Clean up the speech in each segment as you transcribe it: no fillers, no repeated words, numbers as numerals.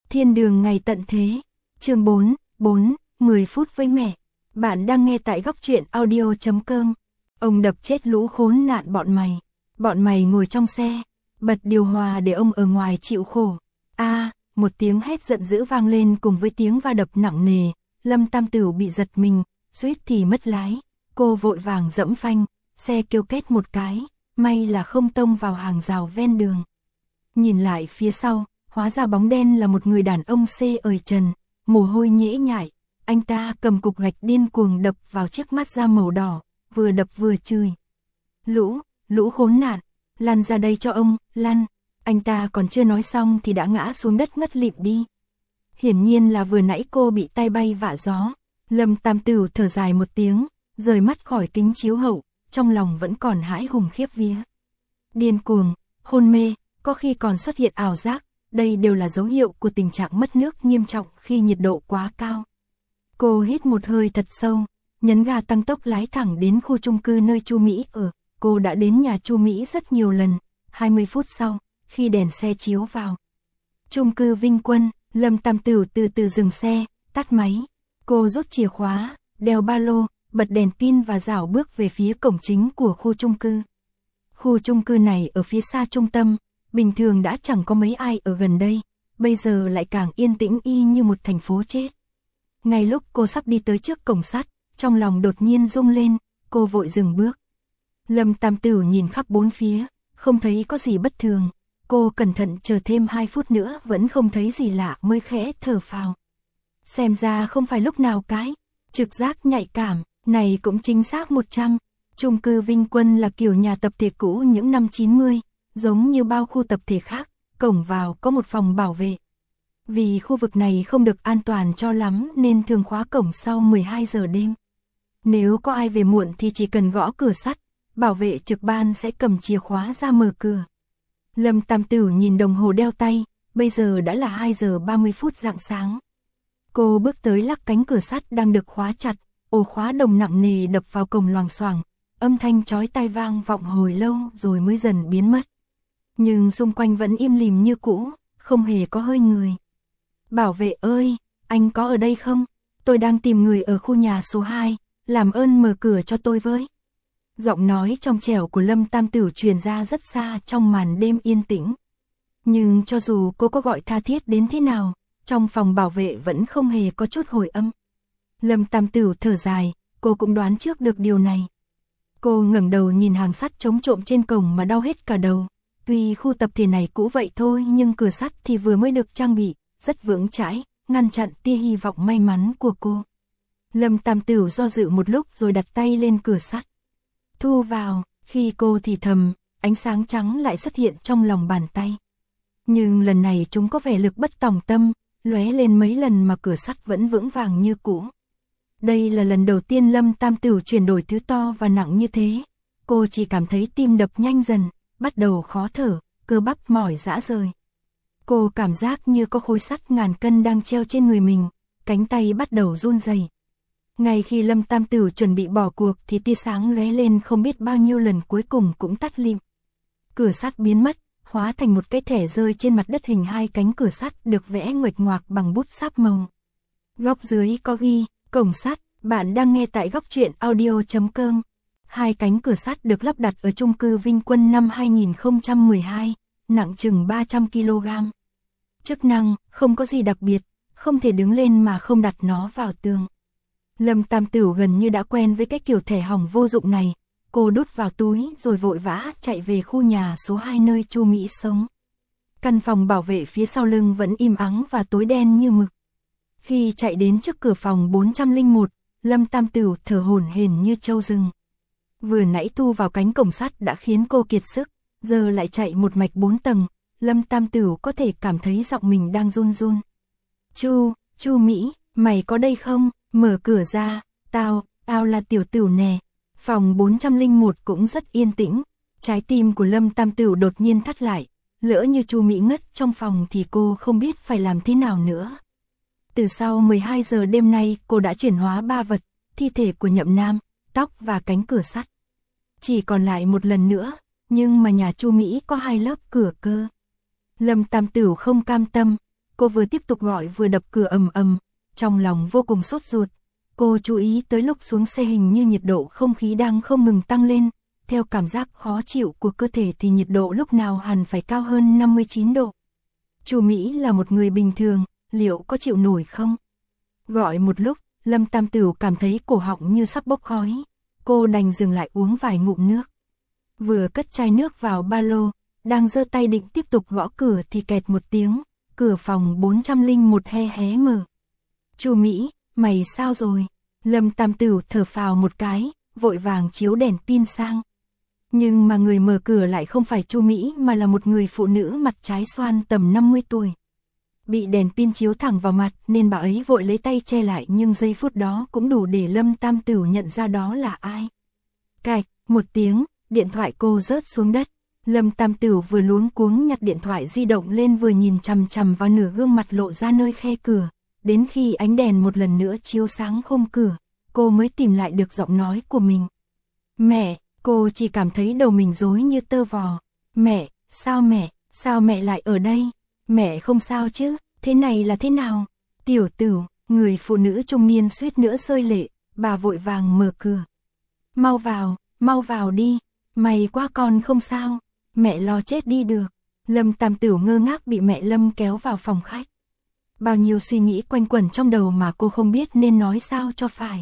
Thiên đường ngày tận thế. Chương 4, 10 phút với mẹ. Bạn đang nghe tại góc truyện audio.com. Ông đập chết lũ khốn nạn bọn mày. Bọn mày ngồi trong xe, bật điều hòa để ông ở ngoài chịu khổ. Một tiếng hét giận dữ vang lên cùng với tiếng va đập nặng nề. Lâm Tam Tửu bị giật mình, suýt thì mất lái. Cô vội vàng giẫm phanh, xe kêu két một cái, may là không tông vào hàng rào ven đường. Nhìn lại phía sau, hóa ra bóng đen là một người đàn ông xê ời trần, mồ hôi nhễ nhại. Anh ta cầm cục gạch điên cuồng đập vào chiếc mắt da màu đỏ, vừa đập vừa chửi. Lũ khốn nạn, lăn ra đây cho ông, lăn. Anh ta còn chưa nói xong thì đã ngã xuống đất ngất lịm đi. Hiển nhiên là vừa nãy cô bị tay bay vạ gió. Lâm Tam Tửu thở dài một tiếng, rời mắt khỏi kính chiếu hậu, trong lòng vẫn còn hãi hùng khiếp vía. Điên cuồng, hôn mê, có khi còn xuất hiện ảo giác, đây đều là dấu hiệu của tình trạng mất nước nghiêm trọng khi nhiệt độ quá cao. Cô hít một hơi thật sâu, nhấn ga tăng tốc lái thẳng đến khu chung cư nơi Chu Mỹ ở. Cô đã đến nhà Chu Mỹ rất nhiều lần. 20 phút sau, khi đèn xe chiếu vào chung cư Vinh Quân, Lâm Tam Tửu từ từ dừng xe, tắt máy. Cô rút chìa khóa, đeo ba lô, bật đèn pin và rảo bước về phía cổng chính của khu chung cư. Khu chung cư này ở phía xa trung tâm, bình thường đã chẳng có mấy ai ở gần đây, bây giờ lại càng yên tĩnh y như một thành phố chết. Ngay lúc cô sắp đi tới trước cổng sắt, trong lòng đột nhiên rung lên, cô vội dừng bước. Lâm Tam Tửu nhìn khắp bốn phía, không thấy có gì bất thường. Cô cẩn thận chờ thêm 2 phút nữa vẫn không thấy gì lạ mới khẽ thở phào. Xem ra không phải lúc nào cái trực giác nhạy cảm này cũng chính xác 100. Chung cư Vinh Quân là kiểu nhà tập thể cũ những năm 90, giống như bao khu tập thể khác, cổng vào có một phòng bảo vệ. Vì khu vực này không được an toàn cho lắm nên thường khóa cổng sau 12 giờ đêm. Nếu có ai về muộn thì chỉ cần gõ cửa sắt, bảo vệ trực ban sẽ cầm chìa khóa ra mở cửa. Lâm Tam Tửu nhìn đồng hồ đeo tay, bây giờ đã là 2 giờ 30 phút rạng sáng. Cô bước tới lắc cánh cửa sắt đang được khóa chặt, ổ khóa đồng nặng nề đập vào cổng loảng xoảng, âm thanh chói tai vang vọng hồi lâu rồi mới dần biến mất. Nhưng xung quanh vẫn im lìm như cũ, không hề có hơi người. Bảo vệ ơi, anh có ở đây không? Tôi đang tìm người ở khu nhà số 2, làm ơn mở cửa cho tôi với. Giọng nói trong trẻo của Lâm Tam Tửu truyền ra rất xa trong màn đêm yên tĩnh. Nhưng cho dù cô có gọi tha thiết đến thế nào, trong phòng bảo vệ vẫn không hề có chút hồi âm. Lâm Tam Tửu thở dài, cô cũng đoán trước được điều này. Cô ngẩng đầu nhìn hàng sắt chống trộm trên cổng mà đau hết cả đầu. Tuy khu tập thể này cũ vậy thôi nhưng cửa sắt thì vừa mới được trang bị, rất vững chãi, ngăn chặn tia hy vọng may mắn của cô. Lâm Tam Tửu do dự một lúc rồi đặt tay lên cửa sắt. Thu vào, khi cô thì thầm, ánh sáng trắng lại xuất hiện trong lòng bàn tay. Nhưng lần này chúng có vẻ lực bất tòng tâm, lóe lên mấy lần mà cửa sắt vẫn vững vàng như cũ. Đây là lần đầu tiên Lâm Tam Tửu chuyển đổi thứ to và nặng như thế. Cô chỉ cảm thấy tim đập nhanh dần, bắt đầu khó thở, cơ bắp mỏi rã rời. Cô cảm giác như có khối sắt ngàn cân đang treo trên người mình, cánh tay bắt đầu run rẩy. Ngay khi Lâm Tam Tửu chuẩn bị bỏ cuộc thì tia sáng lóe lên không biết bao nhiêu lần cuối cùng cũng tắt lịm. Cửa sắt biến mất, hóa thành một cái thẻ rơi trên mặt đất hình hai cánh cửa sắt được vẽ nguệch ngoạc bằng bút sáp màu. Góc dưới có ghi, cổng sắt, bạn đang nghe tại góc truyện audio.com. Hai cánh cửa sắt được lắp đặt ở chung cư Vinh Quân năm 2012, nặng chừng 300 kg. Chức năng, không có gì đặc biệt, không thể đứng lên mà không đặt nó vào tường. Lâm Tam Tửu gần như đã quen với cái kiểu thẻ hỏng vô dụng này, cô đút vào túi rồi vội vã chạy về khu nhà số 2 nơi Chu Mỹ sống. Căn phòng bảo vệ phía sau lưng vẫn im ắng và tối đen như mực. Khi chạy đến trước cửa phòng 401, Lâm Tam Tửu thở hổn hển như trâu rừng. Vừa nãy thu vào cánh cổng sắt đã khiến cô kiệt sức, giờ lại chạy một mạch 4 tầng, Lâm Tam Tửu có thể cảm thấy giọng mình đang run run. Chu Mỹ, mày có đây không? Mở cửa ra, tao là Tiểu Tửu nè. Phòng 401 cũng rất yên tĩnh, trái tim của Lâm Tam Tửu đột nhiên thắt lại, lỡ như Chu Mỹ ngất trong phòng thì cô không biết phải làm thế nào nữa. Từ sau 12 giờ đêm nay cô đã chuyển hóa 3 vật, thi thể của Nhậm Nam, tóc và cánh cửa sắt. Chỉ còn lại một lần nữa, nhưng mà nhà Chu Mỹ có 2 lớp cửa cơ. Lâm Tam Tửu không cam tâm, Cô vừa tiếp tục gọi vừa đập cửa ầm ầm, trong lòng vô cùng sốt ruột. Cô chú ý tới lúc xuống xe hình như nhiệt độ không khí đang không ngừng tăng lên. Theo cảm giác khó chịu của cơ thể thì nhiệt độ lúc nào hẳn phải cao hơn 59 độ. Chu Mỹ là một người bình thường, liệu có chịu nổi không? Gọi một lúc, Lâm Tam Tửu cảm thấy cổ họng như sắp bốc khói. Cô đành dừng lại uống vài ngụm nước. Vừa cất chai nước vào ba lô, đang giơ tay định tiếp tục gõ cửa thì kẹt một tiếng, cửa phòng 401 hé mở. Chu Mỹ, mày sao rồi? Lâm Tam Tửu thở phào một cái, vội vàng chiếu đèn pin sang. Nhưng mà người mở cửa lại không phải Chu Mỹ mà là một người phụ nữ mặt trái xoan tầm 50 tuổi. Bị đèn pin chiếu thẳng vào mặt nên bà ấy vội lấy tay che lại, nhưng giây phút đó cũng đủ để Lâm Tam Tửu nhận ra đó là ai. Cạch, một tiếng, điện thoại cô rớt xuống đất. Lâm Tam Tửu vừa luống cuống nhặt điện thoại di động lên vừa nhìn chằm chằm vào nửa gương mặt lộ ra nơi khe cửa. Đến khi ánh đèn một lần nữa chiếu sáng khung cửa, cô mới tìm lại được giọng nói của mình. Mẹ, cô chỉ cảm thấy đầu mình rối như tơ vò. Mẹ, sao mẹ lại ở đây? Mẹ không sao chứ, thế này là thế nào? Tiểu Tửu, người phụ nữ trung niên suýt nữa rơi lệ, bà vội vàng mở cửa. Mau vào đi, may quá con không sao, mẹ lo chết đi được. Lâm Tam Tửu ngơ ngác bị mẹ Lâm kéo vào phòng khách. Bao nhiêu suy nghĩ quanh quẩn trong đầu mà cô không biết nên nói sao cho phải.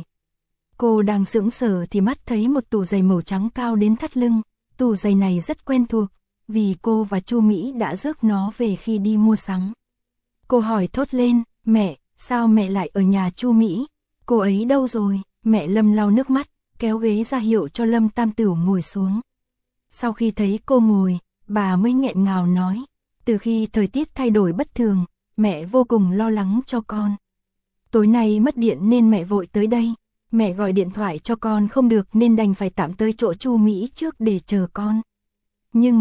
Cô đang sững sờ thì mắt thấy một tủ giày màu trắng cao đến thắt lưng. Tủ giày này rất quen thuộc, vì cô và Chu Mỹ đã rước nó về khi đi mua sắm. Cô hỏi thốt lên, mẹ, sao mẹ lại ở nhà Chu Mỹ? Cô ấy đâu rồi? Mẹ Lâm lau nước mắt, kéo ghế ra hiệu cho Lâm Tam Tửu ngồi xuống. Sau khi thấy cô ngồi, bà mới nghẹn ngào nói, từ khi thời tiết thay đổi bất thường, mẹ vô cùng lo lắng cho con. Tối nay mất điện nên mẹ vội tới đây. Mẹ gọi điện thoại cho con không được nên đành phải tạm tới chỗ Chu Mỹ trước để chờ con. Nhưng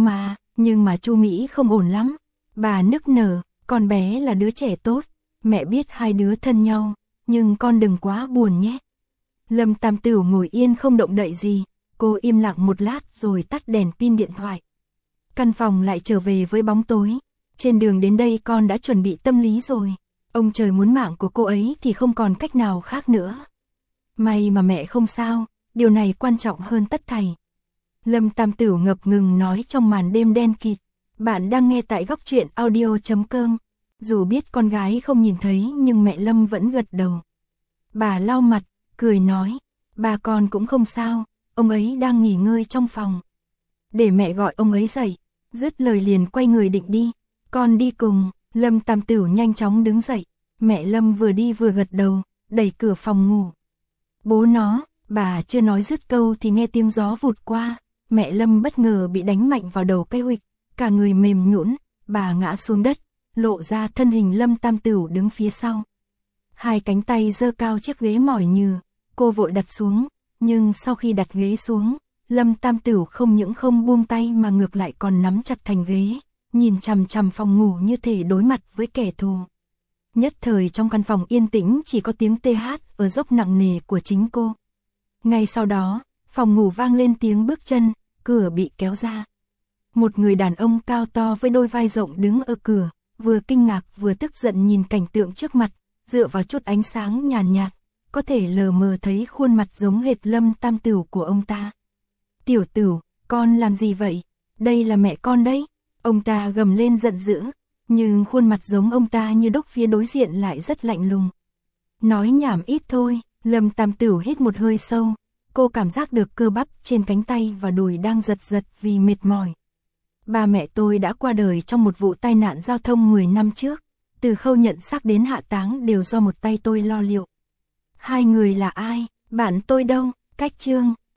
mà Chu Mỹ không ổn lắm. Bà nức nở, con bé là đứa trẻ tốt. Mẹ biết hai đứa thân nhau, nhưng con đừng quá buồn nhé. Lâm Tam Tửu ngồi yên không động đậy gì. Cô im lặng một lát rồi tắt đèn pin điện thoại. Căn phòng lại trở về với bóng tối. Trên đường đến đây con đã chuẩn bị tâm lý rồi. Ông trời muốn mạng của cô ấy thì không còn cách nào khác nữa. May mà mẹ không sao, điều này quan trọng hơn tất thảy. Lâm Tam Tửu ngập ngừng nói trong màn đêm đen kịt. Bạn đang nghe tại góc truyện audio.com. Dù biết con gái không nhìn thấy nhưng mẹ Lâm vẫn gật đầu. Bà lau mặt, cười nói, bà con cũng không sao, ông ấy đang nghỉ ngơi trong phòng. Để mẹ gọi ông ấy dậy. Dứt lời liền quay người định đi. Con đi cùng. Lâm Tam Tửu nhanh chóng đứng dậy. Mẹ Lâm vừa đi vừa gật đầu, đẩy cửa phòng ngủ. Bố nó, bà chưa nói dứt câu thì nghe tiếng gió vụt qua. Mẹ Lâm bất ngờ bị đánh mạnh vào đầu cái huỵch, cả người mềm nhũn, bà ngã xuống đất, lộ ra thân hình Lâm Tam Tửu đứng phía sau. Hai cánh tay giơ cao chiếc ghế mỏi nhừ, cô vội đặt xuống, nhưng sau khi đặt ghế xuống, Lâm Tam Tửu không những không buông tay mà ngược lại còn nắm chặt thành ghế, nhìn chằm chằm phòng ngủ như thể đối mặt với kẻ thù. Nhất thời trong căn phòng yên tĩnh chỉ có tiếng tê hát ở dốc nặng nề của chính cô. Ngay sau đó, phòng ngủ vang lên tiếng bước chân, cửa bị kéo ra. Một người đàn ông cao to với đôi vai rộng đứng ở cửa, vừa kinh ngạc vừa tức giận nhìn cảnh tượng trước mặt, dựa vào chút ánh sáng nhàn nhạt, có thể lờ mờ thấy khuôn mặt giống hệt Lâm Tam Tửu của ông ta. Tiểu Tửu, con làm gì vậy? Đây là mẹ con đấy. Ông ta gầm lên giận dữ, nhưng khuôn mặt giống ông ta như đúc phía đối diện lại rất lạnh lùng. Nói nhảm ít thôi. Lâm Tam Tửu hít một hơi sâu, cô cảm giác được cơ bắp trên cánh tay và đùi đang giật giật vì mệt mỏi. Ba mẹ tôi đã qua đời trong một vụ tai nạn giao thông 10 năm trước, từ khâu nhận xác đến hạ táng đều do một tay tôi lo liệu. Hai người là ai? Bạn tôi đâu? Cách Trương.